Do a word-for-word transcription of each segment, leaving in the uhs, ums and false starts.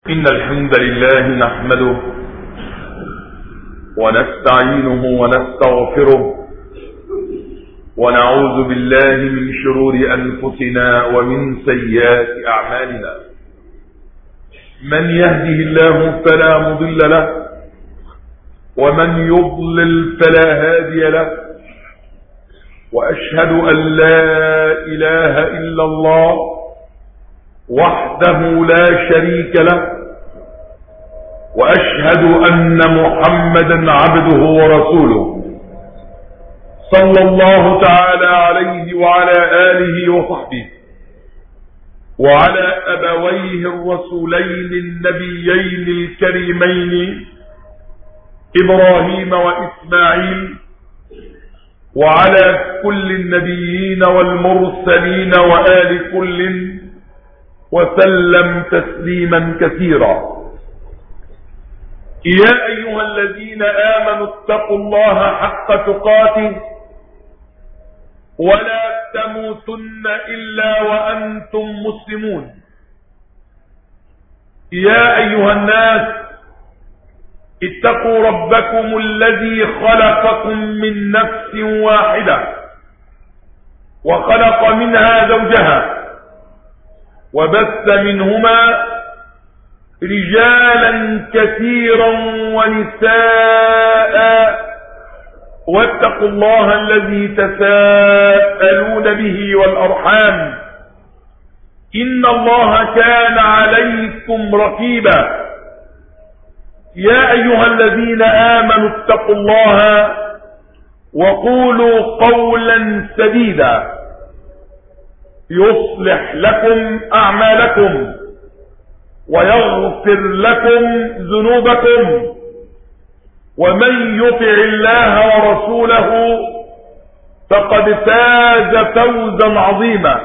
إن الحمد لله نحمده ونستعينه ونستغفره ونعوذ بالله من شرور أنفسنا ومن سيئات أعمالنا. من يهده الله فلا مضل له ومن يضلل فلا هادي له، وأشهد أن لا إله إلا الله وحده لا شريك له، وأشهد أن محمدا عبده ورسوله صلى الله تعالى عليه وعلى آله وصحبه وعلى أبويه الرسولين النبيين الكريمين إبراهيم وإسماعيل، وعلى كل النبيين والمرسلين وآل كل وسلم تسليما كثيرا. يا أيها الذين آمنوا اتقوا الله حق تقاته ولا تموتن إلا وأنتم مسلمون. يا أيها الناس اتقوا ربكم الذي خلقكم من نفس واحدة وخلق منها زوجها وبث منهما رجالا كثيرا ونساء، واتقوا الله الذي تساءلون به والأرحام إن الله كان عليكم رقيبا. يا أيها الذين آمنوا اتقوا الله وقولوا قولا سديدا يصلح لكم أعمالكم ويغفر لكم ذنوبكم، ومن يطع الله ورسوله فقد فاز فوزا عظيما.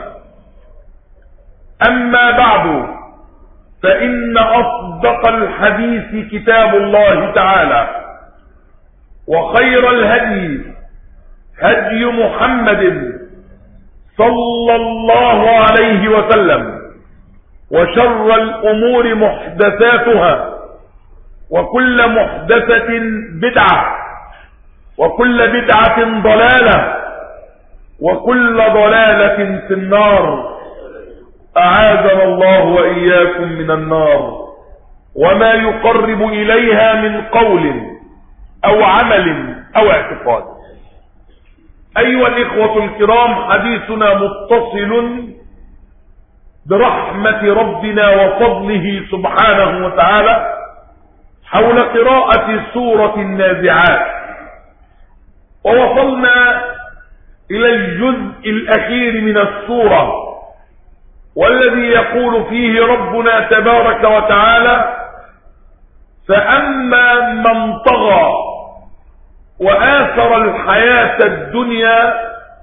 أما بعد، فإن أصدق الحديث كتاب الله تعالى، وخير الهدي هدي محمد صلى الله عليه وسلم، وشر الأمور محدثاتها، وكل محدثة بدعة، وكل بدعة ضلالة، وكل ضلالة في النار. أعاذنا الله وإياكم من النار وما يقرب إليها من قول أو عمل أو اعتقاد. أيها الإخوة الكرام، حديثنا متصل برحمة ربنا وفضله سبحانه وتعالى حول قراءة سورة النازعات، ووصلنا إلى الجزء الأخير من السورة، والذي يقول فيه ربنا تبارك وتعالى: فأما من طغى وآثر الحياة الدنيا،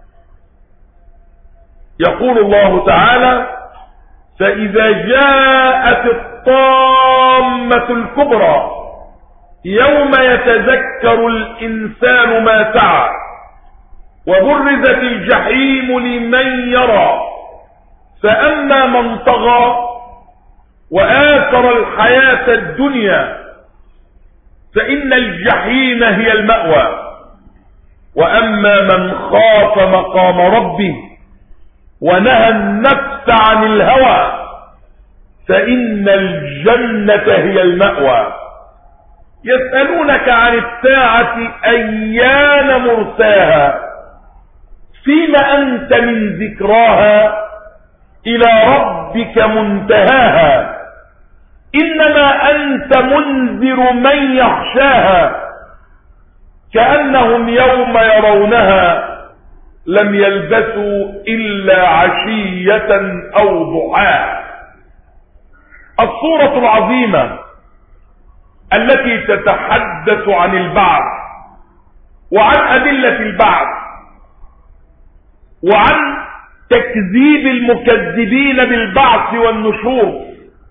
يقول الله تعالى: فإذا جاءت الطامة الكبرى يوم يتذكر الإنسان ما سعى وبرزت الجحيم لمن يرى، فأما من طغى وآثر الحياة الدنيا فإن الجحيم هي المأوى، وأما من خاف مقام ربه ونهى النفس عن الهوى فإن الجنة هي المأوى. يسألونك عن الساعة أيان مرساها، فيما أنت من ذكراها إلى ربك منتهاها، إنما أنت منذر من يخشاها، كأنهم يوم يرونها لم يلبثوا إلا عشية أو ضحاها. السورة العظيمة التي تتحدث عن البعث وعن أدلة البعث وعن تكذيب المكذبين بالبعث والنشور،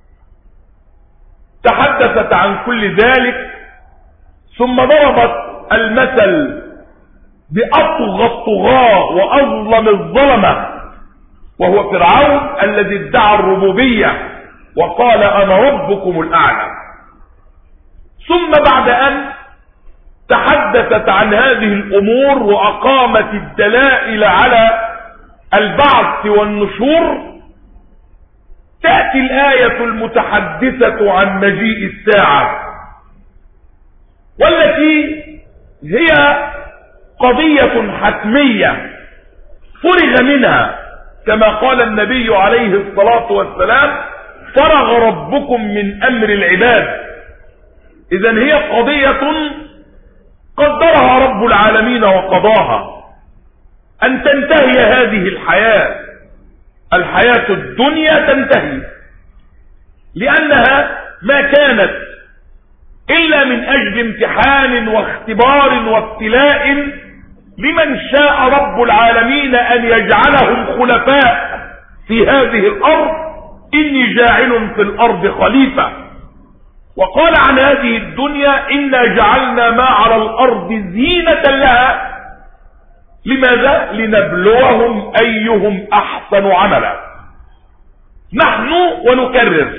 تحدثت عن كل ذلك، ثم ضربت المثل بأطغى الطغاة وأظلم الظلمة، وهو فرعون الذي ادعى الربوبية وقال أنا ربكم الأعلى. ثم بعد أن تحدثت عن هذه الأمور وأقامت الدلائل على البعث والنشور، تأتي الآية المتحدثة عن مجيء الساعة، والتي هي قضية حتمية فرغ منها، كما قال النبي عليه الصلاة والسلام فرغ ربكم من أمر العباد. إذن هي قضية قدرها رب العالمين وقضاها، أن تنتهي هذه الحياة، الحياة الدنيا تنتهي، لأنها ما كانت إلا من أجل امتحان واختبار وابتلاء لمن شاء رب العالمين أن يجعلهم خلفاء في هذه الأرض. إني جاعل في الأرض خليفة. وقال عن هذه الدنيا إنا جعلنا ما على الأرض زينة لها. لماذا؟ لنبلوهم أيهم أحسن عملا. نحن ونكرر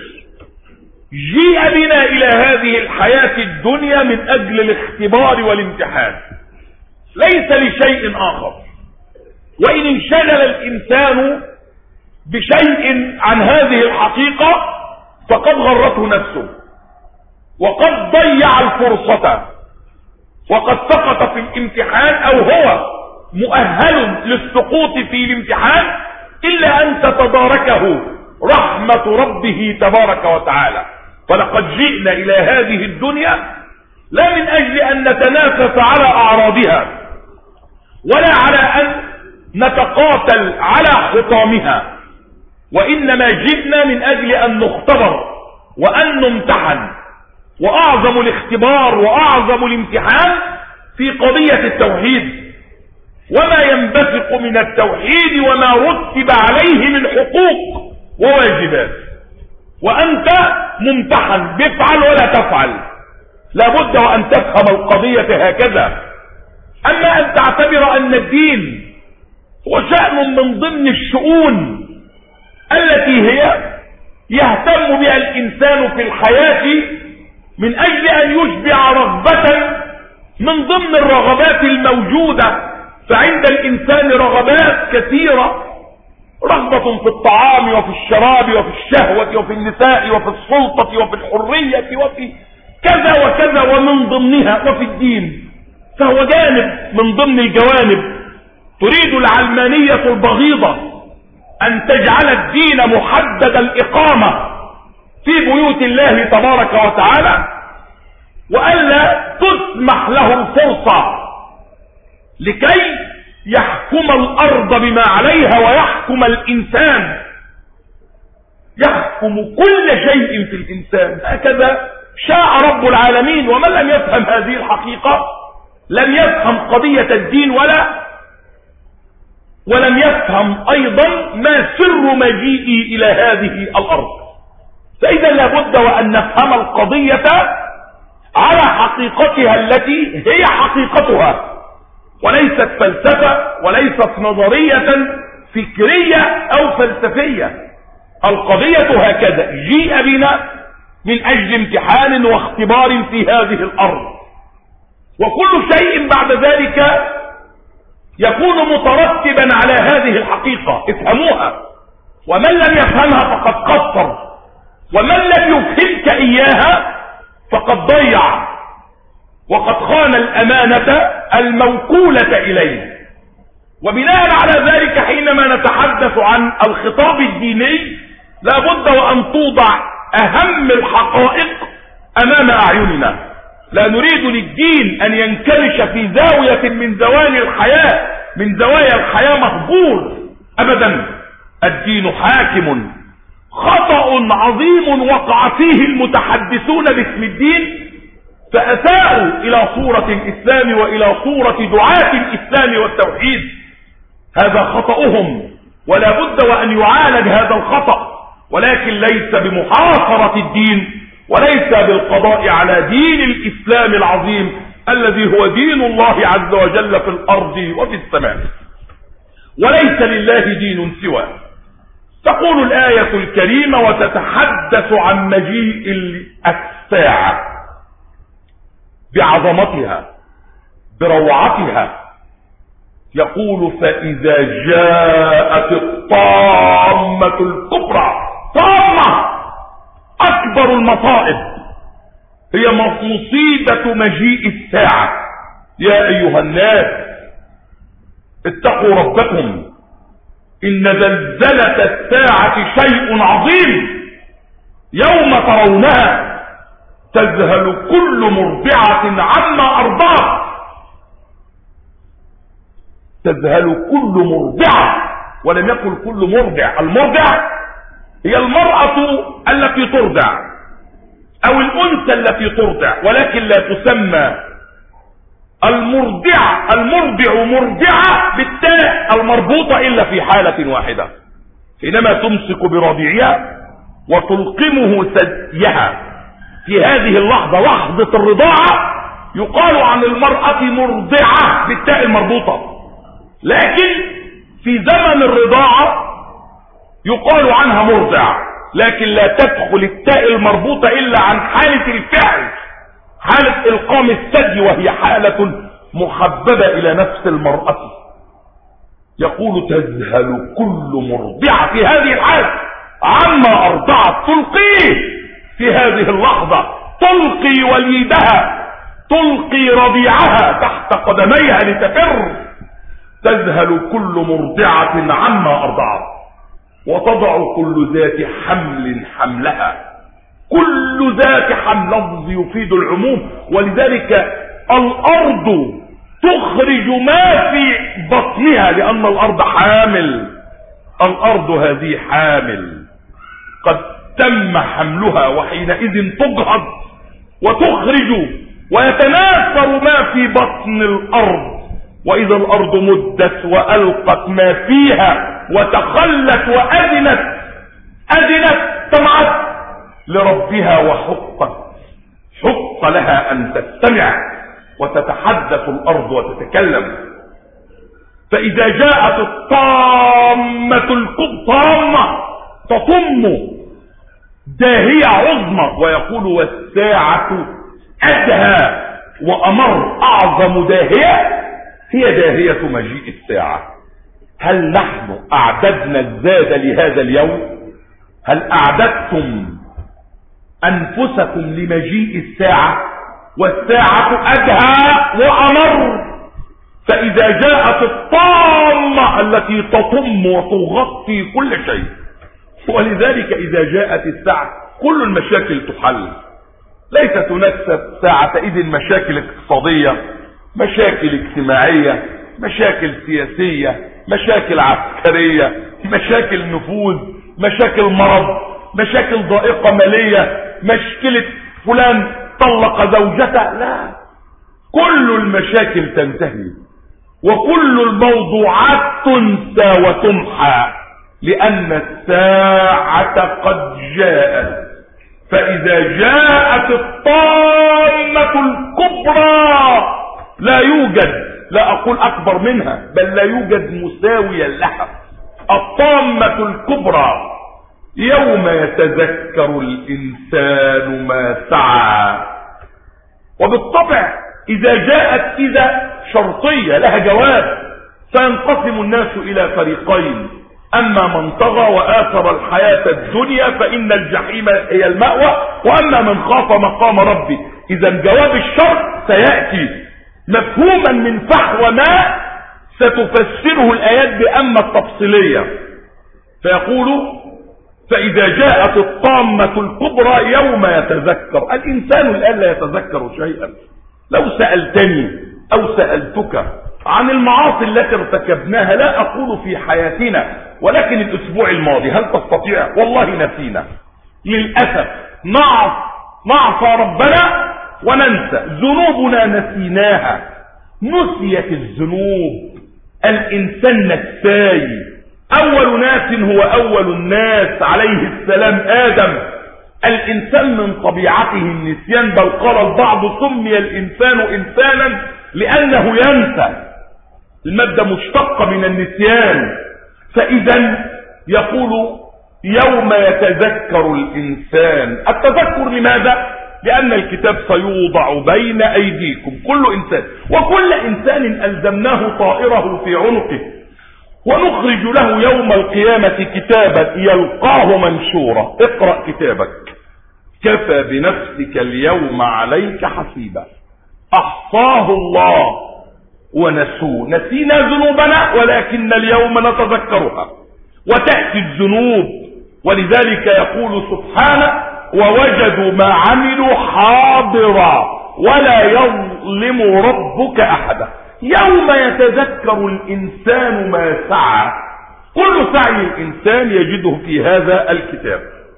جيء بنا إلى هذه الحياة الدنيا من أجل الاختبار والامتحان، ليس لشيء آخر. وإن انشغل الإنسان بشيء عن هذه الحقيقة فقد غرته نفسه، وقد ضيع الفرصة، وقد سقط في الامتحان أو هو مؤهل للسقوط في الامتحان، إلا أن تتداركه رحمة ربه تبارك وتعالى. فلقد جئنا إلى هذه الدنيا لا من أجل أن نتنافس على أعراضها، ولا على أن نتقاتل على حطامها، وإنما جئنا من أجل أن نختبر وأن نمتحن. وأعظم الاختبار وأعظم الامتحان في قضية التوحيد، وما ينبثق من التوحيد وما رتب عليه من حقوق وواجبات. وأنت ممتحن، بفعل ولا تفعل، لابد وأن تفهم القضية هكذا. أما أن تعتبر أن الدين هو شأن من ضمن الشؤون التي هي يهتم بها الإنسان في الحياة من أجل أن يشبع رغبة من ضمن الرغبات الموجودة. فعند الإنسان رغبات كثيرة، رغبة في الطعام وفي الشراب وفي الشهوة وفي النساء وفي السلطة وفي الحرية وفي كذا وكذا، ومن ضمنها وفي الدين، فهو جانب من ضمن الجوانب. تريد العلمانية البغيضة أن تجعل الدين محدد الإقامة في بيوت الله تبارك وتعالى، وألا تسمح له الفرصة لكي يحكم الأرض بما عليها ويحكم الإنسان، يحكم كل شيء في الإنسان. هكذا شاء رب العالمين. ومن لم يفهم هذه الحقيقة لم يفهم قضية الدين، ولا ولم يفهم أيضا ما سر مجيئي إلى هذه الأرض. فإذا لابد وأن نفهم القضية على حقيقتها التي هي حقيقتها، وليست فلسفة وليست نظرية فكرية أو فلسفية. القضية هكذا، جيء بنا من أجل امتحان واختبار في هذه الأرض، وكل شيء بعد ذلك يكون مترتبا على هذه الحقيقة. افهموها، ومن لم يفهمها فقد قصر، ومن لم يفهمك إياها فقد ضيع، وقد خان الأمانة الموكولة إليه. وبناء على ذلك حينما نتحدث عن الخطاب الديني لابد وأن توضع أهم الحقائق أمام أعيننا. لا نريد للدين أن ينكمش في زاوية من زوايا الحياة من زوايا الحياة مهجور أبدا. الدين حاكم. خطأ عظيم وقع فيه المتحدثون باسم الدين، فأساءوا إلى صورة الإسلام وإلى صورة دعاة الإسلام والتوحيد. هذا خطأهم، ولا بد وأن يعالج هذا الخطأ، ولكن ليس بمحاصرة الدين، وليس بالقضاء على دين الإسلام العظيم الذي هو دين الله عز وجل في الأرض وفي السماء. وليس لله دين سوى. تقول الآية الكريمة وتتحدث عن مجيء الساعة بعظمتها بروعتها. يقول فإذا جاءت الطامة الكبرى، طامة أكبر المصائب هي مصيبة مجيء الساعة. يا أيها الناس اتقوا ربكم إن زلزلة الساعة شيء عظيم، يوم ترونها تذهل كل مرضعة عما أرضعت، تذهل كل مرضعة، ولم يقل كل مرضع. المرضع هي المرأة التي ترضع أو الأنثى التي ترضع، ولكن لا تسمى المرضع المرضع مرضعة بالتاء المربوطة إلا في حالة واحدة، حينما تمسك برضيعها وتلقمه ثديها. في هذه اللحظة لحظة الرضاعة يقال عن المرأة مرضعة بالتاء المربوطة، لكن في زمن الرضاعة يقال عنها مرضع، لكن لا تدخل التاء المربوطة إلا عن حالة الفعل، حالة إلقام الثدي، وهي حالة محببة إلى نفس المرأة. يقول تذهل كل مرضعة في هذه الحالة عما أرضعت، تلقيه في هذه اللحظة، تلقي وليدها، تلقي رضيعها تحت قدميها لتفر. تذهل كل مرضعة عما أرضعت وتضع كل ذات حمل حملها. كل ذات حمل لفظ يفيد العموم، ولذلك الأرض تخرج ما في بطنها، لأن الأرض حامل، الأرض هذه حامل قد تم حملها، وحينئذ تجهض وتخرج ويتناثر ما في بطن الأرض. وإذا الأرض مدت وألقت ما فيها وتخلت وأذنت أذنت سمعت لربها وحقت، حق لها أن تستمع وتتحدث الأرض وتتكلم. فإذا جاءت الطامة الطامة تطم داهية عظمى، ويقول والساعة أدهى وأمر. أعظم داهية هي داهية مجيء الساعة. هل نحن أعددنا الزاد لهذا اليوم؟ هل أعددتم أنفسكم لمجيء الساعة؟ والساعة أدهى وأمر. فإذا جاءت الطامة التي تطم وتغطي كل شيء، ولذلك إذا جاءت الساعة كل المشاكل تحل. ليست هناك ساعتئذ مشاكل اقتصادية، مشاكل اجتماعية، مشاكل سياسية، مشاكل عسكرية، مشاكل نفوذ، مشاكل مرض، مشاكل ضائقة مالية، مشكلة فلان طلق زوجته. لا، كل المشاكل تنتهي وكل الموضوعات تنسى وتمحى، لأن الساعة قد جاءت. فإذا جاءت الطامة الكبرى لا يوجد، لا أقول أكبر منها، بل لا يوجد مساويا لها. الطامة الكبرى يوم يتذكر الإنسان ما سعى. وبالطبع إذا جاءت إذا شرطية لها جواب، سينقسم الناس إلى فريقين: أما من طغى وآثر الحياة الدنيا فإن الجحيم هي المأوى، وأما من خاف مقام ربي. إذا جواب الشرط سيأتي مفهوما من فحوى ما ستفسره الآيات بأما التفصيلية. فيقول فإذا جاءت الطامة الكبرى يوم يتذكر الإنسان. الآن لا يتذكر شيئا. لو سألتني أو سألتك عن المعاصي التي ارتكبناها، لا أقول في حياتنا، ولكن الأسبوع الماضي، هل تستطيع؟ والله نسينا للأسف. نعص نعصى ربنا وننسى ذنوبنا، نسيناها. نسيت الذنوب. الإنسان نساي. أول ناس هو أول الناس عليه السلام آدم. الإنسان من طبيعته النسيان، بل قال البعض سمي الإنسان إنسانا لأنه ينسى. المادة مشتقة من النسيان. فإذا يقول يوم يتذكر الإنسان. التذكر لماذا؟ لأن الكتاب سيوضع بين أيديكم كل إنسان، وكل إنسان ألزمناه طائره في عنقه، ونخرج له يوم القيامة كتابا يلقاه منشورا. اقرأ كتابك كفى بنفسك اليوم عليك حسيبا. أحصاه الله ونسوه، نسينا ذنوبنا ولكن اليوم نتذكرها وتأتي الذنوب. ولذلك يقول سبحانه ووجدوا ما عملوا حاضرا ولا يظلم ربك أحدا. يوم يتذكر الإنسان ما سعى، كل سعي الإنسان يجده في هذا الكتاب.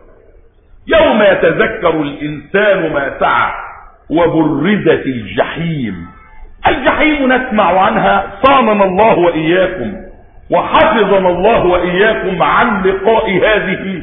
يوم يتذكر الإنسان ما سعى وبرزت الجحيم. الجحيم نسمع عنها، صاننا الله وإياكم وحفظنا الله وإياكم عن لقاء هذه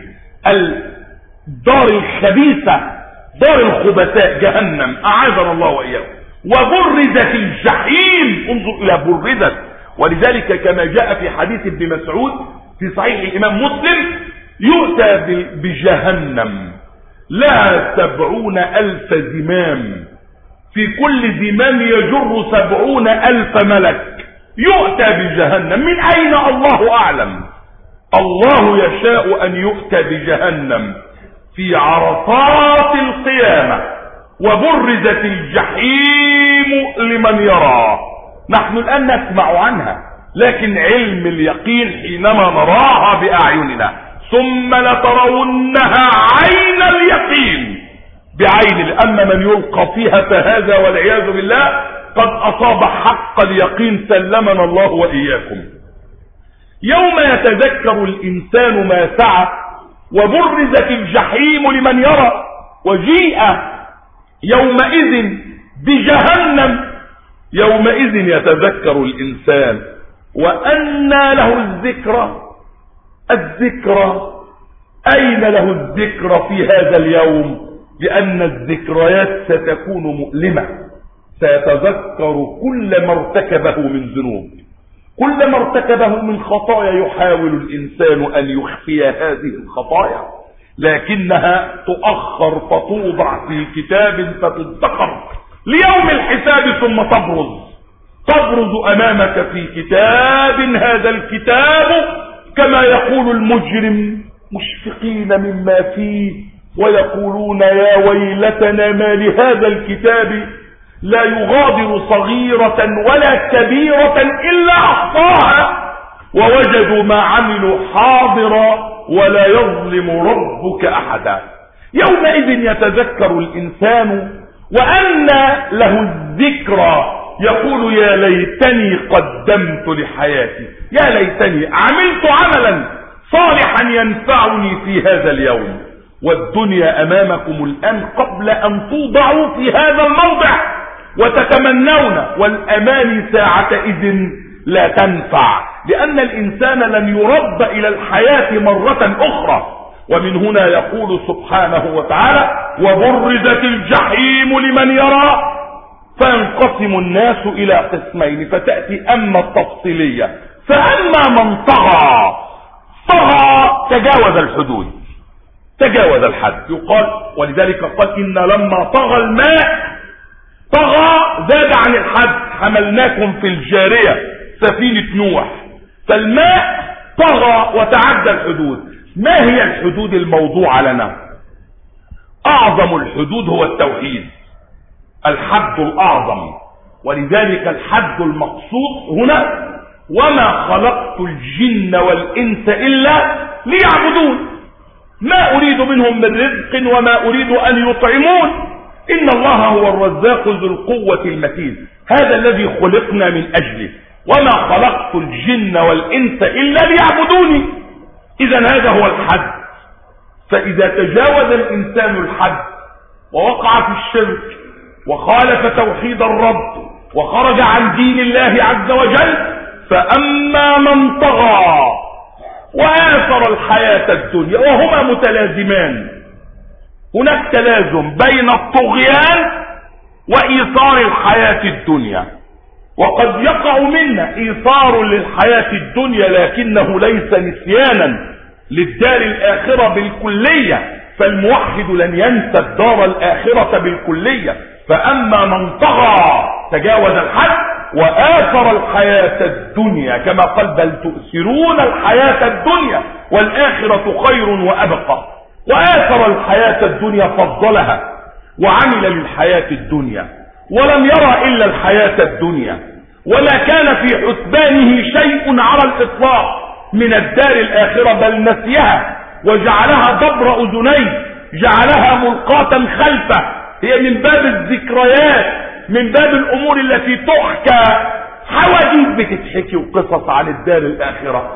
الدار الخبيثة، دار الخبثاء، جهنم، أعاذنا الله وإياكم. وبرزت الجحيم، انظر إلى برزت. ولذلك كما جاء في حديث ابن مسعود في صحيح الإمام مسلم، يؤتى بجهنم لا سبعون ألف زمام، في كل زمام يجر سبعون ألف ملك. يؤتى بجهنم من أين؟ الله أعلم. الله يشاء أن يؤتى بجهنم في عرصات القيامة. وبرزت الجحيم لمن يرى. نحن الآن نسمع عنها، لكن علم اليقين حينما نراها بأعيننا، ثم لترونها عين اليقين بعين. أما من يلقى فيها فهذا والعياذ بالله قد أصاب حق اليقين، سلمنا الله وإياكم. يوم يتذكر الإنسان ما سعى وبرزت الجحيم لمن يرى وجيء يومئذ بجهنم. يومئذ يتذكر الإنسان وأنى له الذكرى. الذكرى أين له الذكرى في هذا اليوم؟ لأن الذكريات ستكون مؤلمة، سيتذكر كل ما ارتكبه من ذنوب، كل ما ارتكبه من خطايا. يحاول الإنسان أن يخفي هذه الخطايا، لكنها تؤخر فتوضع في كتاب فتدخر ليوم الحساب، ثم تبرز تبرز أمامك في كتاب. هذا الكتاب كما يقول المجرم مشفقين مما فيه ويقولون يا ويلتنا ما لهذا الكتاب لا يغادر صغيرة ولا كبيرة إلا أحصاها ووجدوا ما عملوا حاضرا ولا يظلم ربك أحدا. يومئذ يتذكر الإنسان وأنى له الذكرى، يقول يا ليتني قدمت لحياتي، يا ليتني عملت عملا صالحا ينفعني في هذا اليوم. والدنيا أمامكم الآن قبل أن توضعوا في هذا الموضع وتتمنون، والأماني ساعتئذ لا تنفع، لأن الإنسان لم يرد إلى الحياة مرة أخرى. ومن هنا يقول سبحانه وتعالى وبرزت الجحيم لمن يرى. فينقسم الناس إلى قسمين، فتأتي أما التفصيلية. فأما من طغى، طغى تجاوز الحدود، تجاوز الحد. يقال ولذلك قال إن لما طغى الماء، طغى زاد عن الحد، حملناكم في الجارية سفينة نوح. فالماء طغى وتعدى الحدود. ما هي الحدود الموضوعة لنا؟ أعظم الحدود هو التوحيد، الحد الأعظم. ولذلك الحد المقصود هنا وما خلقت الجن والإنس إلا ليعبدون، ما أريد منهم من رزق وما أريد أن يطعمون، إن الله هو الرزاق ذو القوة المتين. هذا الذي خلقنا من أجله، وما خلقت الجن والإنس إلا ليعبدوني. إذا هذا هو الحد. فإذا تجاوز الإنسان الحد ووقع في الشرك وخالف توحيد الرب وخرج عن دين الله عز وجل، فأما من طغى وآثر الحياة الدنيا، وهما متلازمان، هناك تلازم بين الطغيان وإيثار الحياة الدنيا. وقد يقع منا إيثار للحياة الدنيا لكنه ليس نسيانا، للدار الآخرة بالكلية، فالموحد لن ينسى الدار الآخرة بالكلية. فأما من طغى تجاوز الحد وآثر الحياة الدنيا كما قال بل تؤثرون الحياة الدنيا والآخرة خير وأبقى، وآثر الحياة الدنيا فضلها وعمل للحياة الدنيا ولم يرى إلا الحياة الدنيا، ولا كان في حسبانه شيء على الإطلاق من الدار الآخرة، بل نسيها وجعلها ضبر أذنيه، جعلها ملقاة خلفه، هي من باب الذكريات، من باب الأمور التي تحكى، حواديث بتتحكي وقصص عن الدار الآخرة.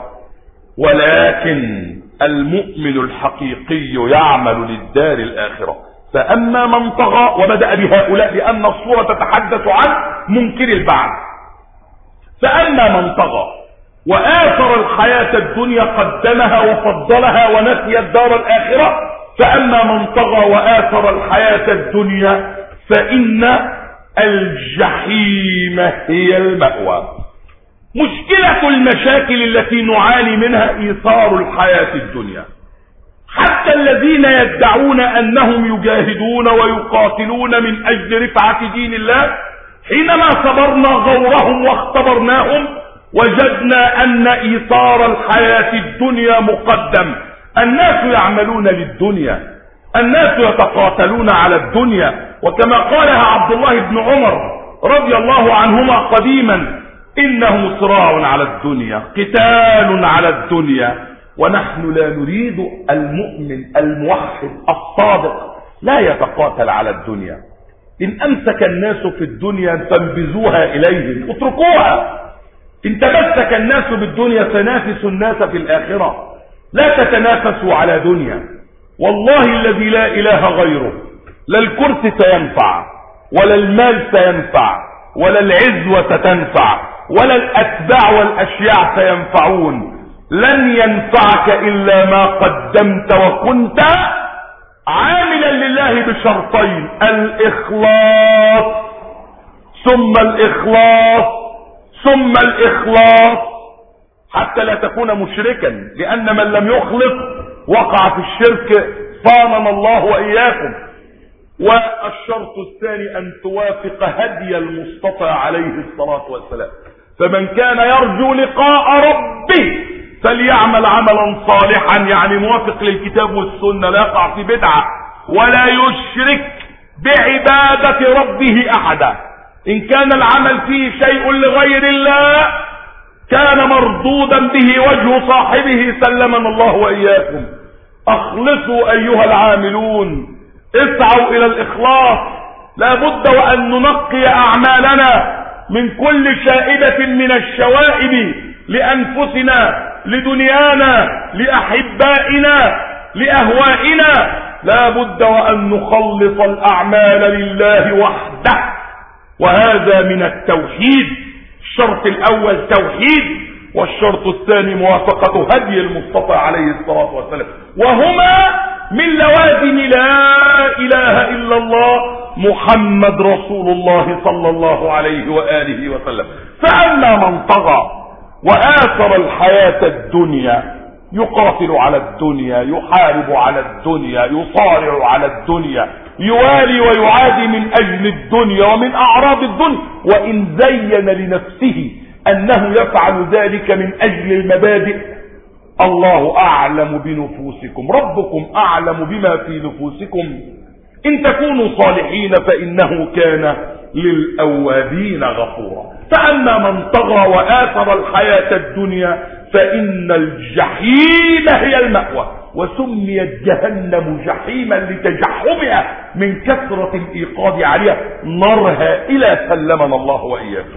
ولكن المؤمن الحقيقي يعمل للدار الآخرة. فأما من طغى، وبدأ بهؤلاء لأن الصورة تتحدث عن منكر البعث. فأما من طغى وآثر الحياة الدنيا قدمها وفضلها ونسي الدار الآخرة، فأما من طغى وآثر الحياة الدنيا فإن الجحيم هي المأوى. مشكلة المشاكل التي نعاني منها إيثار الحياة الدنيا. حتى الذين يدعون أنهم يجاهدون ويقاتلون من أجل رفعة دين الله، حينما صبرنا غورهم واختبرناهم وجدنا أن إيثار الحياة الدنيا مقدم. الناس يعملون للدنيا، الناس يتقاتلون على الدنيا، وكما قالها عبد الله بن عمر رضي الله عنهما قديما: إنه صراع على الدنيا، قتال على الدنيا. ونحن لا نريد المؤمن الموحد الصادق لا يتقاتل على الدنيا. إن أمسك الناس في الدنيا فانبذوها إليهم، اتركوها. إن تمسك الناس بالدنيا فنافسوا الناس في الآخرة، لا تتنافسوا على دنيا. والله الذي لا إله غيره، لا الكرسي سينفع ولا المال سينفع ولا العزوة تنفع ولا الأتباع والأشياع سينفعون. لن ينفعك إلا ما قدمت وكنت عاملا لله بشرطين: الإخلاص ثم الإخلاص ثم الإخلاص، حتى لا تكون مشركا، لأن من لم يخلص وقع في الشرك، صاننا الله وإياكم. والشرط الثاني أن توافق هدي المصطفى عليه الصلاة والسلام. فمن كان يرجو لقاء ربه فليعمل عملا صالحا، يعني موافق للكتاب والسنة، لا يقع في بدعة ولا يشرك بعبادة ربه أحدا. إن كان العمل فيه شيء لغير الله كان مردودا به وجه صاحبه، سلمنا الله وإياكم. أخلصوا أيها العاملون، اسعوا إلى الإخلاص. لا بد وأن ننقي أعمالنا من كل شائبة من الشوائب لأنفسنا، لدنيانا، لأحبائنا، لأهوائنا. لا بد وأن نخلص الأعمال لله وحده، وهذا من التوحيد. الشرط الأول توحيد، والشرط الثاني موافقة هدي المصطفى عليه الصلاة والسلام، وهما من لوازم لا إله إلا الله محمد رسول الله صلى الله عليه وآله وسلم. فأما من طغى وآثر الحياة الدنيا، يقاتل على الدنيا، يحارب على الدنيا، يصارع على الدنيا، يوالي ويعادي من أجل الدنيا ومن أعراض الدنيا، وإن زين لنفسه أنه يفعل ذلك من أجل المبادئ. الله أعلم بنفوسكم، ربكم أعلم بما في نفوسكم، إن تكونوا صالحين فإنه كان للأوابين غفورا. فأما من طغى وآثر الحياة الدنيا فإن الجحيم هي المأوى. وسميت جهنم جحيما لتجحمها من كثرة الإيقاظ عليها، نارها إلى سلمنا الله وإياكم.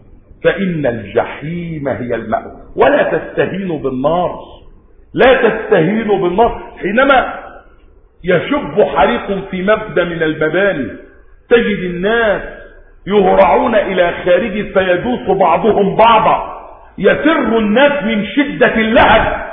فإن الجحيم هي المأوى. ولا تستهينوا بالنار، لا تستهينوا بالنار. حينما يشب حريق في مبنى من المباني تجد الناس يهرعون إلى خارج فيدوس بعضهم بعضا، يفر الناس من شدة اللهب.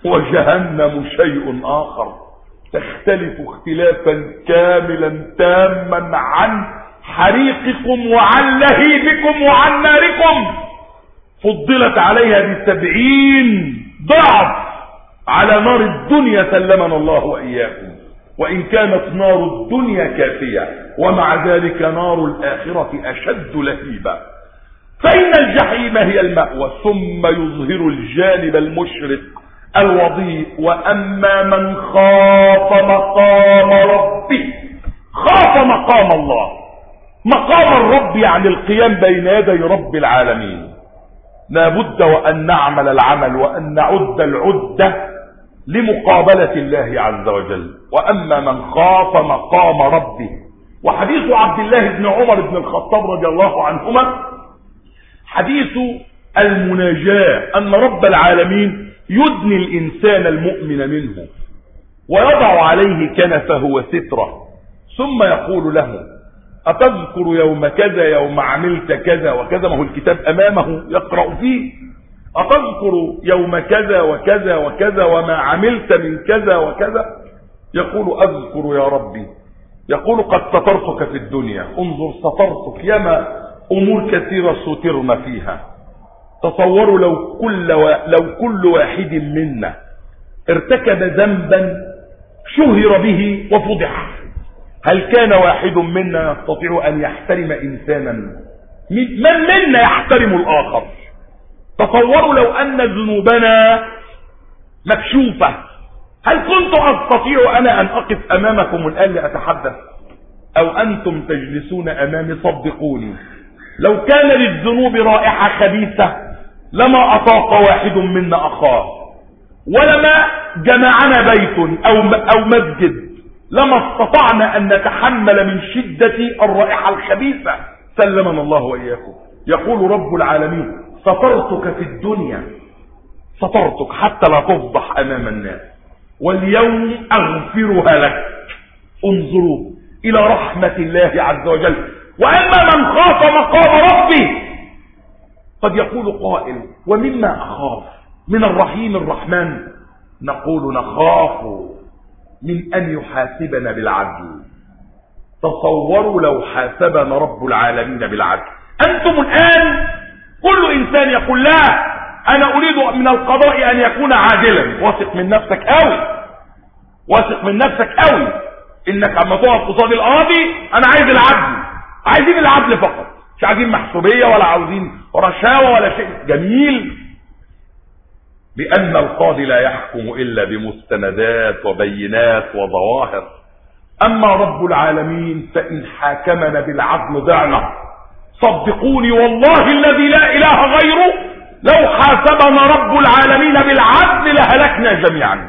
وجهنم شيء آخر، تختلف اختلافا كاملا تاما عن حريقكم وعن لهيبكم وعن ناركم. فضلت عليها بسبعين ضعف على نار الدنيا سلمنا الله وإياكم، وإن كانت نار الدنيا كافية، ومع ذلك نار الآخرة أشد لهيبا. فإن الجحيم هي المأوى، ثم يظهر الجانب المشرق الوضيء. وأما من خاف مقام ربه، خاف مقام الله، مقام الرب يعني القيام بين يدي رب العالمين. لابد وأن نعمل العمل وأن نعد العدة لمقابلة الله عز وجل. وأما من خاف مقام ربه. وحديث عبد الله بن عمر بن الخطاب رضي الله عنهما حديث المناجاة، أن رب العالمين يدني الإنسان المؤمن منه ويضع عليه كنفه وستره، ثم يقول له: أتذكر يوم كذا، يوم عملت كذا وكذا؟ ما هو الكتاب أمامه يقرأ فيه. أتذكر يوم كذا وكذا وكذا وما عملت من كذا وكذا؟ يقول: أذكر يا ربي. يقول: قد سترتك في الدنيا. انظر، سترتك، ياما أمور كثيرة سترنا فيها. تصوروا لو كل, و... لو كل واحد منا ارتكب ذنبا شهر به وفضح، هل كان واحد منا يستطيع أن يحترم إنسانا؟ من منا يحترم الآخر؟ تصوروا لو أن ذنوبنا مكشوفة، هل كنت أستطيع أنا أن أقف أمامكم الآن لأتحدث، أو أنتم تجلسون أمامي؟ صدقوني، لو كان للذنوب رائحة خبيثة لما أطاق واحد منا أخاه، ولما جمعنا بيت أو أو مسجد لما استطعنا أن نتحمل من شدة الرائحة الخبيثة. سلمنا الله وإياكم. يقول رب العالمين: سترتك في الدنيا، سترتك حتى لا تفضح أمام الناس، واليوم أغفرها لك. انظروا إلى رحمة الله عز وجل. وأما من خاف مقام ربه، قد يقول قائل: ومما أخاف؟ من الرحيم الرحمن. نقول: نخاف من أن يحاسبنا بالعدل. تصوروا لو حاسبنا رب العالمين بالعدل. أنتم الآن كل إنسان يقول: لا، أنا أريد من القضاء أن يكون عادلا. واثق من نفسك أوي، واثق من نفسك أوي، إنك عم تقف قصاد القاضي: أنا عايز العدل، عايزين العدل فقط، مش عايزين محسوبية ولا عاوزين رشاوى ولا شيء. جميل، بأن القاضي لا يحكم إلا بمستندات وبينات وظواهر. أما رب العالمين فإن حاكمنا بالعدل ضعنا. صدقوني والله الذي لا إله غيره، لو حاسبنا رب العالمين بالعدل لهلكنا جميعا،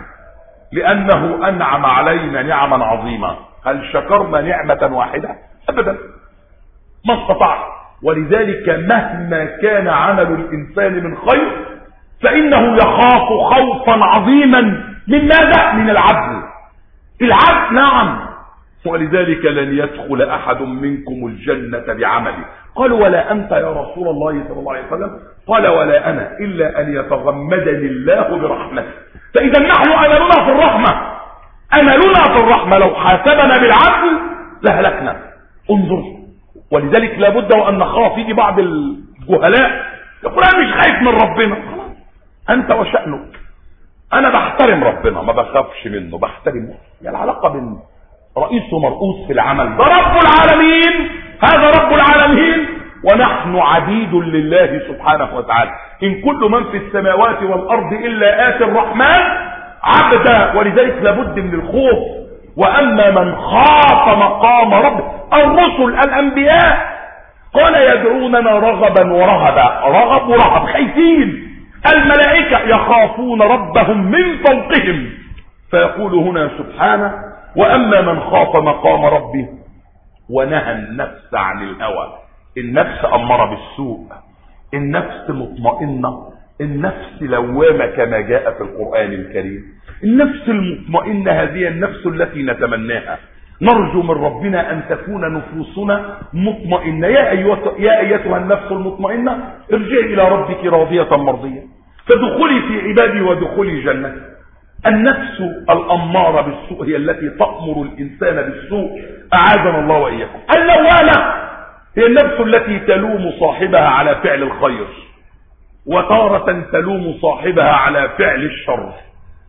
لأنه أنعم علينا نعما عظيمة. هل شكرنا نعمة واحدة؟ أبدا، ما استطعت. ولذلك مهما كان عمل الإنسان من خير فإنه يخاف خوفا عظيما من ماذا؟ من العدل. العدل نعم. ولذلك لن يدخل أحد منكم الجنة بعمله. قالوا: ولا أنت يا رسول الله صلى الله عليه وسلم؟ قال: ولا أنا، إلا أن يتغمدني الله برحمته. فإذا نحن أملنا في الرحمة، أملنا في الرحمة. لو حاسبنا بالعدل لهلكنا. انظر، ولذلك لابد وأن نخاف. يجي بعض الجهلاء يقول: أنا مش خايف من ربنا. أنت وشأنك. أنا بحترم ربنا، ما بخافش منه، بحترمه. يعني العلاقة بين رئيس ومرؤوس في العمل، ده رب العالمين، هذا رب العالمين، ونحن عبيد لله سبحانه وتعالى. إن كل من في السماوات والأرض إلا آتي الرحمن عبدا. ولذلك لابد من الخوف. وأما من خاف مقام ربه، الرسل الأنبياء قال: يدعوننا رغبا ورهبا. رغب ورهب، خايفين. الملائكة يخافون ربهم من فوقهم. فيقول هنا سبحانه: وأما من خاف مقام ربه ونهى النفس عن الهوى. النفس أمارة بالسوء، النفس مطمئنة، النفس لوامة كما جاء في القرآن الكريم. النفس المطمئنة هذه النفس التي نتمناها. نرجو من ربنا أن تكون نفوسنا مطمئنة. يا أيتها, يا أيتها النفس المطمئنة، ارجعي إلى ربك راضية مرضية، فدخلي في عبادي ودخلي جنة. النفس الأمارة بالسوء هي التي تأمر الإنسان بالسوء، أعاذنا الله وإياكم. اللوامة هي النفس التي تلوم صاحبها على فعل الخير، وتارة تلوم صاحبها على فعل الشر.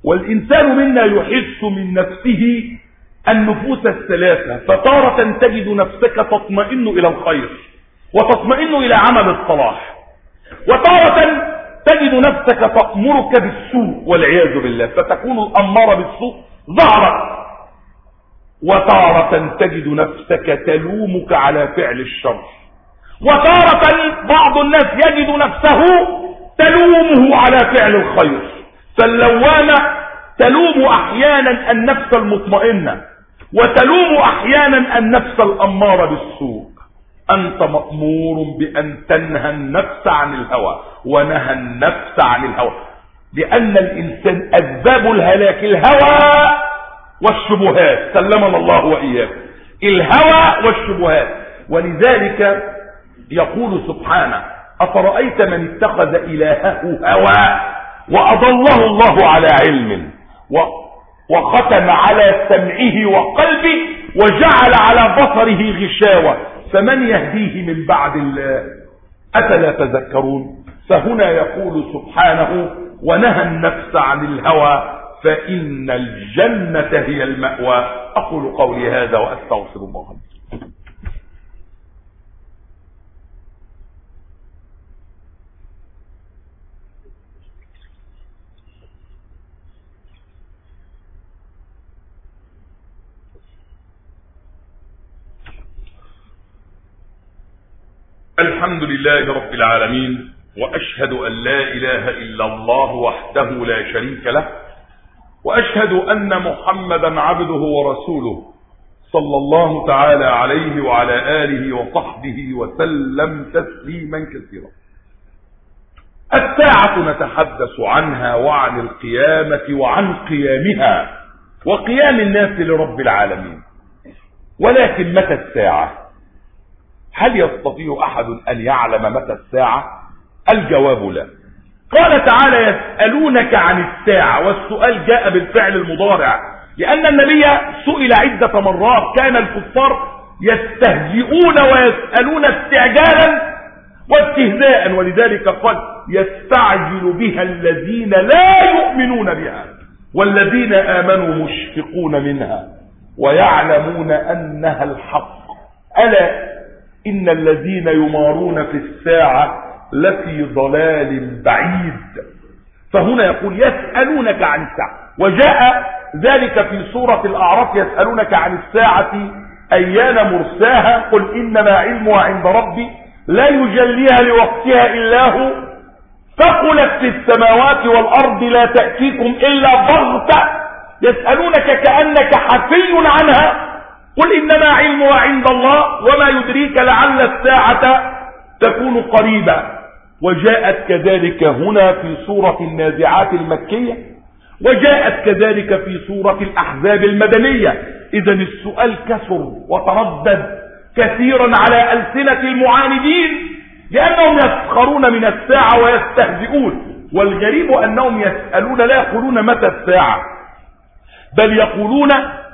والإنسان منا يحس من نفسه النفوس الثلاثة، فتارة تجد نفسك تطمئن إلى الخير وتطمئن إلى عمل الصلاح، وتارة تجد نفسك تأمرك بالسوء والعياذ بالله فتكون الأمارة بالسوء ظهرت، وتارة تجد نفسك تلومك على فعل الشر، وتارة بعض الناس يجد نفسه تلومه على فعل الخير. فاللوامة تلوم أحيانا النفس المطمئنة، وتلوم أحيانا النفس الأمارة بالسوء. أنت مأمور بأن تنهى النفس عن الهوى، ونهى النفس عن الهوى، لأن الإنسان أسباب الهلاك الهوى والشبهات، سلمنا الله وإياكم، الهوى والشبهات. ولذلك يقول سبحانه: أفرأيت من اتخذ إلهه هوى وأضله الله على علم وختم على سمعه وقلبه وجعل على بصره غشاوة فمن يهديه من بعد الله أفلا تذكرون. فهنا يقول سبحانه: ونهى النفس عن الهوى فإن الجنة هي المأوى. أقول قولي هذا وأستغفر الله. الحمد لله رب العالمين، وأشهد أن لا إله إلا الله وحده لا شريك له، وأشهد أن محمدا عبده ورسوله صلى الله تعالى عليه وعلى آله وصحبه وسلم تسليما كثيرا. الساعة نتحدث عنها وعن القيامة وعن قيامها وقيام الناس لرب العالمين، ولكن متى الساعة؟ هل يستطيع أحد أن يعلم متى الساعة؟ الجواب لا. قال تعالى: يسألونك عن الساعة، والسؤال جاء بالفعل المضارع، لأن النبي سئل عدة مرات. كان الكفار يستهزئون ويسألون استعجالا واستهزاء، ولذلك قال: يستعجل بها الذين لا يؤمنون بها والذين آمنوا مشفقون منها ويعلمون أنها الحق، ألا إن الذين يمارون في الساعة لفي ضلال بعيد. فهنا يقول: يسألونك عن الساعة، وجاء ذلك في سورة الأعراف: يسألونك عن الساعة أيان مرساها قل إنما علمها عند ربي لا يجليها لوقتها إلا هو ثقلت في السماوات والأرض لا تأتيكم إلا بغتة يسألونك كأنك حفي عنها قل إنما علمها عند الله وما يدريك لعل الساعة تكون قريبا. وجاءت كذلك هنا في سورة النازعات المكية، وجاءت كذلك في سورة الأحزاب المدنية. إذا السؤال كثر وتردد كثيرا على ألسنة المعاندين، لأنهم يسخرون من الساعة ويستهزئون. والغريب أنهم يسألون لا يقولون متى الساعة، بل يقولون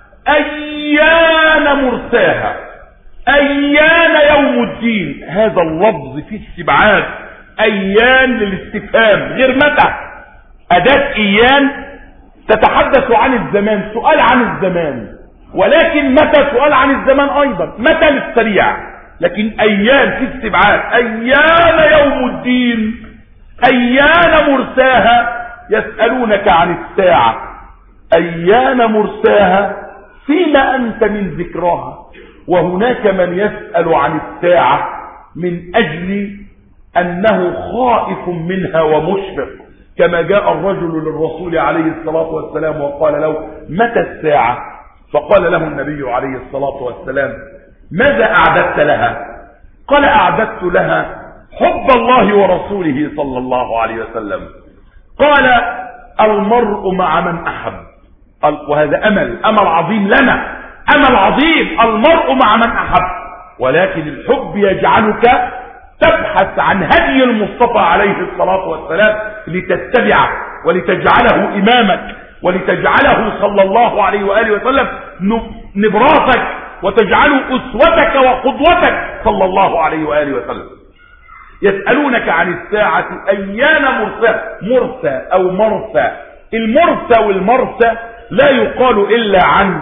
أيان مرساها، أيان يوم الدين. هذا اللفظ فيه استبعاد، أيان للاستفهام غير متى. أداة أيان تتحدث عن الزمان، سؤال عن الزمان، ولكن متى سؤال عن الزمان أيضا، متى للسريع، لكن أيان في استبعاد. أيان يوم الدين، أيان مرساها، يسألونك عن الساعة أيان مرساها فيما أنت من ذكراها. وهناك من يسأل عن الساعة من أجل أنه خائف منها ومشفق، كما جاء الرجل للرسول عليه الصلاة والسلام وقال له متى الساعة؟ فقال له النبي عليه الصلاة والسلام ماذا أعددت لها؟ قال أعددت لها حب الله ورسوله صلى الله عليه وسلم. قال المرء مع من أحب، وهذا أمل، أمل عظيم لنا، أمل عظيم، المرء مع من أحب. ولكن الحب يجعلك تبحث عن هدي المصطفى عليه الصلاة والسلام لتتبعه ولتجعله إمامك ولتجعله صلى الله عليه وآله وسلم نبراسك وتجعله أسوتك وقدوتك صلى الله عليه وآله وسلم. يسألونك عن الساعة أيان مرسى، مرسى أو مرسى المرسى والمرسى لا يقال إلا عن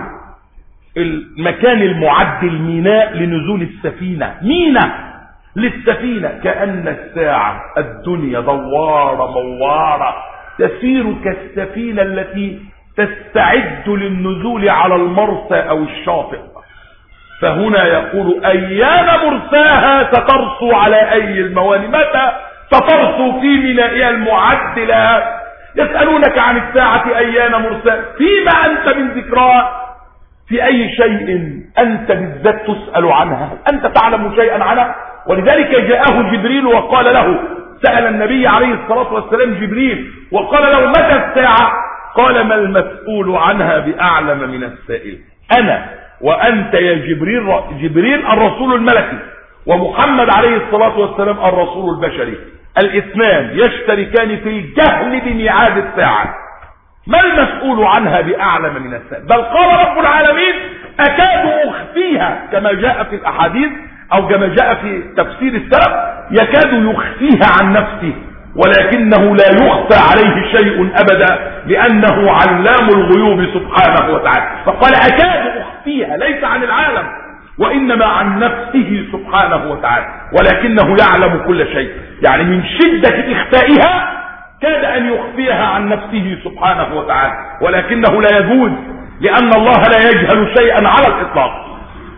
المكان المعد الميناء لنزول السفينة، ميناء للسفينة، كأن الساعة الدنيا دوارة موارة تسير كالسفينة التي تستعد للنزول على المرسى أو الشاطئ. فهنا يقول أيان مرساها سترسو على أي المواني، متى سترسو في مينائها المعد لها؟ يسألونك عن الساعة أيان مرساها، فيما أنت من ذكراها؟ في أي شيء أنت بالذات تسأل عنها؟ أنت تعلم شيئا عنها؟ ولذلك جاءه جبريل وقال له، سأل النبي عليه الصلاة والسلام جبريل وقال له متى الساعة؟ قال ما المسؤول عنها بأعلم من السائل. أنا وأنت يا جبريل، جبريل الرسول الملكي ومحمد عليه الصلاة والسلام الرسول البشري، الاثنان يشتركان في الجهل بميعاد الساعة. ما المسؤول عنها بأعلم من السائل؟ بل قال رب العالمين أكاد أخفيها، كما جاء في الأحاديث أو كما جاء في تفسير السلف، يكاد يخفيها عن نفسه ولكنه لا يخفى عليه شيء أبدا لأنه علام الغيوب سبحانه وتعالى. فقال أكاد أخفيها، ليس عن العالم وإنما عن نفسه سبحانه وتعالى، ولكنه يعلم كل شيء. يعني من شدة إخفائها كاد أن يخفيها عن نفسه سبحانه وتعالى، ولكنه لا يجوز لأن الله لا يجهل شيئا على الإطلاق.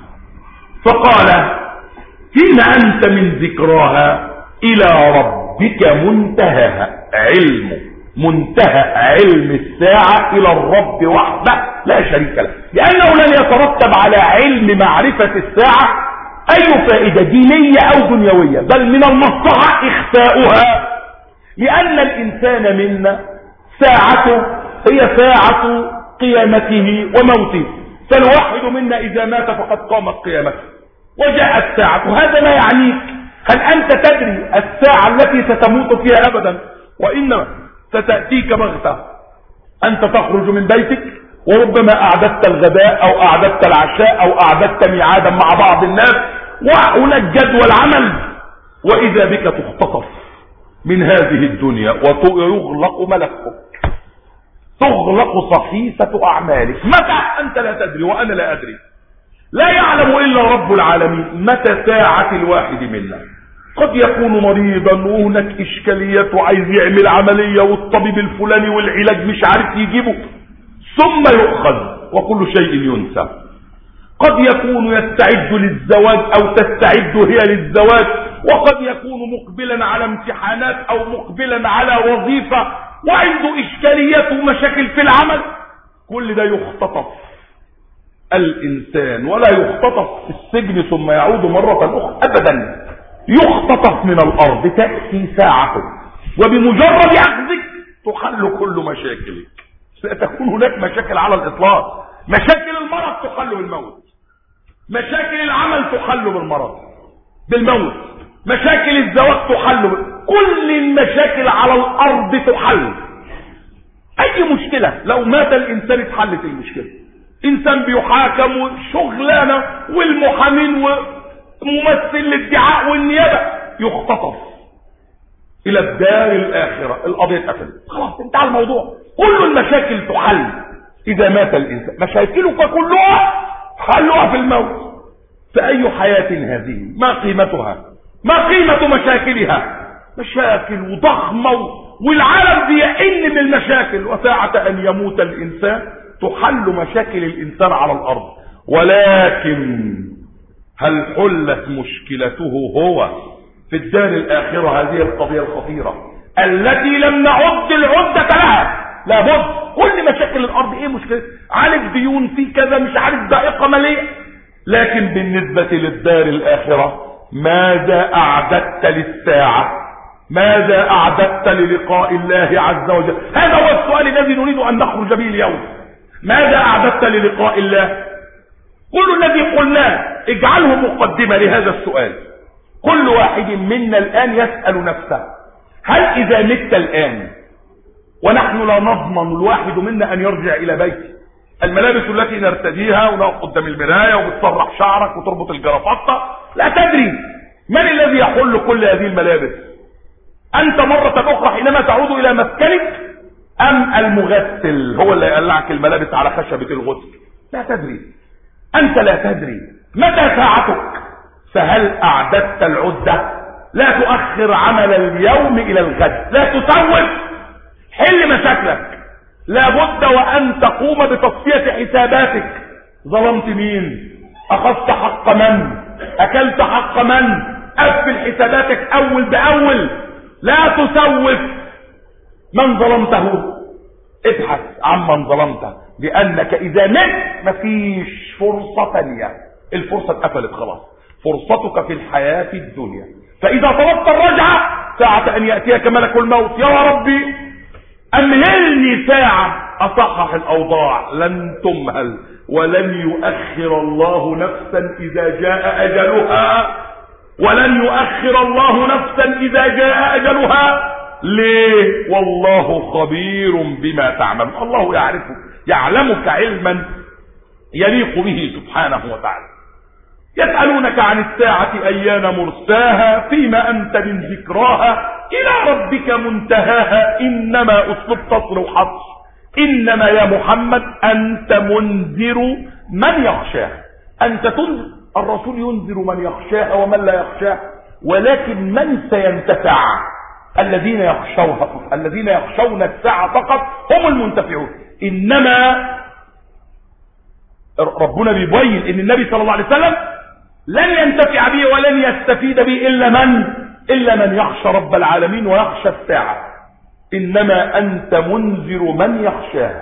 فقال فيما أنت من ذكراها إلى ربك منتهاها. علم منتهى علم الساعة إلى الرب وحده لا شريك له، لأنه لن يترتب على علم معرفة الساعة أي فائدة دينية أو دنيوية، بل من المصلحة إخفاؤها، لأن الإنسان منا ساعته هي ساعة قيامته وموته، فالواحد منا إذا مات فقد قامت قيامته وجاءت الساعة. هذا ما يعنيك. هل أنت تدري الساعة التي ستموت فيها أبدا؟ وإنما ستأتيك بغتة. أنت تخرج من بيتك وربما أعددت الغداء أو أعددت العشاء أو أعددت ميعادا مع بعض الناس وهناك جدول عمل، وإذا بك تختطف من هذه الدنيا ويغلق ملفك، تغلق صحيفة أعمالك. متى؟ أنت لا تدري وأنا لا أدري. لا يعلم إلا رب العالمين متى ساعة الواحد منا. قد يكون مريضا وهناك إشكاليات وعايز يعمل عملية والطبيب الفلاني والعلاج مش عارف يجيبه، ثم يؤخذ وكل شيء ينسى. قد يكون يستعد للزواج أو تستعد هي للزواج، وقد يكون مقبلا على امتحانات أو مقبلا على وظيفة وعنده إشكاليات ومشاكل في العمل. كل ده يختطف الإنسان، ولا يختطف في السجن ثم يعود مرة أخرى أبدا، يختطف من الأرض. تأتي ساعته وبمجرد أخذك تحل كل مشاكلك. ستكون هناك مشاكل على الإطلاق، مشاكل المرض تحل بالموت، مشاكل العمل تحل بالمرض بالموت، مشاكل الزواج تحل ب... كل المشاكل على الأرض تحل. أي مشكلة لو مات الإنسان اتحلت المشكلة. إنسان بيحاكم شغلانة والمحامين وممثل الادعاء والنيابة يختطف إلى الدار الآخرة، القضية اتقفلت خلاص انتهى الموضوع. كل المشاكل تحل إذا مات الإنسان. مشاكلك كلها حلوها في الموت. فأي حياة هذه؟ ما قيمتها؟ ما قيمة مشاكلها؟ مشاكل وضخمة والعالم بيئن من المشاكل، وساعة أن يموت الإنسان تحل مشاكل الإنسان على الأرض. ولكن هل حلت مشكلته هو في الدار الآخرة؟ هذه القضية الخطيرة التي لم نعد العدة لها. لابد كل مشاكل الأرض ايه مشكلة؟ عارف ديون في كذا مش عارف ضائقة مالية، لكن بالنسبة للدار الآخرة ماذا أعددت للساعة؟ ماذا أعددت للقاء الله عز وجل؟ هذا هو السؤال الذي نريد أن نخرج به اليوم. ماذا أعددت للقاء الله؟ كل الذي قلناه اجعله مقدمة لهذا السؤال. كل واحد منا الآن يسأل نفسه هل إذا مت الآن ونحن لا نضمن الواحد منا أن يرجع إلى بيته، الملابس التي نرتديها ونقف قدام المراية وبتصرح شعرك وتربط الجرافطة، لا تدري من الذي يحل كل هذه الملابس. أنت مرة أخرى حينما تعود إلى مسكنك ام المغسل هو اللي يقلعك الملابس على خشبة الغسل؟ لا تدري، انت لا تدري متى ساعتك. فهل اعددت العدة؟ لا تؤخر عمل اليوم الى الغد، لا تسوف، حل مشاكلك. لابد وان تقوم بتصفية حساباتك. ظلمت مين؟ اخذت حق من؟ اكلت حق من؟ قفل حساباتك اول باول. لا تسوف من ظلمته، ابحث عن من ظلمته، لانك اذا مت مفيش فرصة ثانية، الفرصة اتقفلت خلاص. فرصتك في الحياة الدنيا، فاذا طلبت الرجعة ساعة ان يأتيك ملك الموت، يا ربي امهلني ساعة اصحح الاوضاع. لن تمهل ولن يؤخر الله نفسا اذا جاء اجلها، ولن يؤخر الله نفسا اذا جاء اجلها. ليه؟ والله خبير بما تعمل. الله يعرفك، يعلمك علما يليق به سبحانه وتعالى. يسألونك عن الساعة ايان مرساها فيما انت من ذكراها الى ربك منتهاها. انما اسلوب تصل وحصر، انما يا محمد انت منذر من يخشاها. انت تنذر، الرسول ينذر من يخشاها ومن لا يخشاها، ولكن من سينتفع؟ الذين يخشوها، الذين يخشون الساعة فقط هم المنتفعون. انما ربنا بيبين ان النبي صلى الله عليه وسلم لن ينتفع به ولن يستفيد به الا من الا من يخشى رب العالمين ويخشى الساعة. انما انت منذر من يخشاها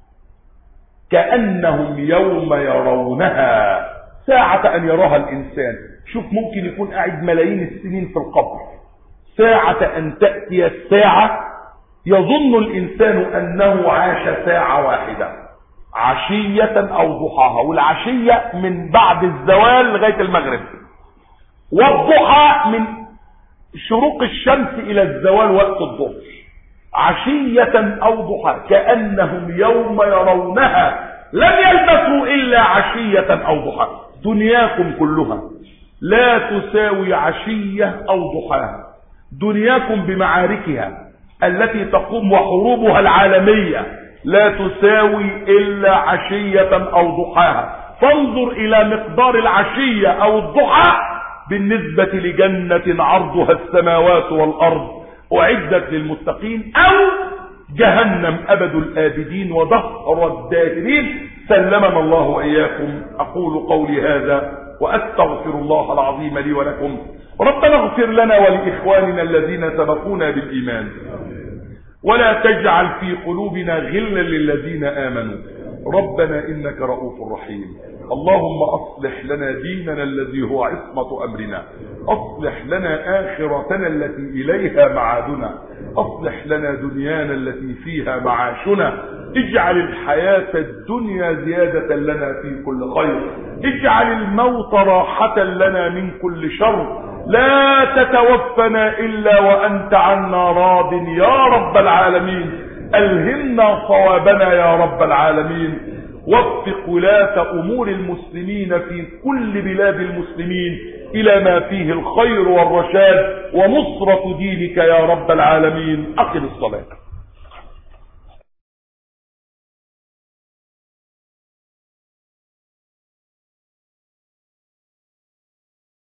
كأنهم يوم يرونها ساعة ان يراها الانسان. شوف، ممكن يكون قاعد ملايين السنين في القبر، ساعة ان تأتي الساعة يظن الانسان انه عاش ساعة واحدة، عشية او ضحاها. والعشية من بعد الزوال لغاية المغرب، والضحى من شروق الشمس الى الزوال وقت الظهر. عشية او ضحى كأنهم يوم يرونها لم يلبثوا الا عشية او ضحى. دنياكم كلها لا تساوي عشية او ضحاها. دنياكم بمعاركها التي تقوم وحروبها العالمية لا تساوي الا عشية او ضحاها. فانظر الى مقدار العشية او الضحى بالنسبة لجنة عرضها السماوات والارض اعدت للمتقين، او جهنم ابد الابدين ودهر الداهرين. سلمنا الله واياكم. اقول قولي هذا واستغفر الله العظيم لي ولكم. ربنا اغفر لنا ولاخواننا الذين سبقونا بالايمان، ولا تجعل في قلوبنا غلا للذين آمنوا. ربنا إنك رؤوف رحيم. اللهم أصلح لنا ديننا الذي هو عصمة أمرنا، أصلح لنا آخرتنا التي إليها معادنا، أصلح لنا دنيانا التي فيها معاشنا. اجعل الحياة الدنيا زيادة لنا في كل خير، اجعل الموت راحة لنا من كل شر. لا تتوفنا إلا وأنت عنا راض يا رب العالمين. ألهمنا صوابنا يا رب العالمين. وفق ولاة أمور المسلمين في كل بلاد المسلمين إلى ما فيه الخير والرشاد ونصرة دينك يا رب العالمين. أقم الصلاة.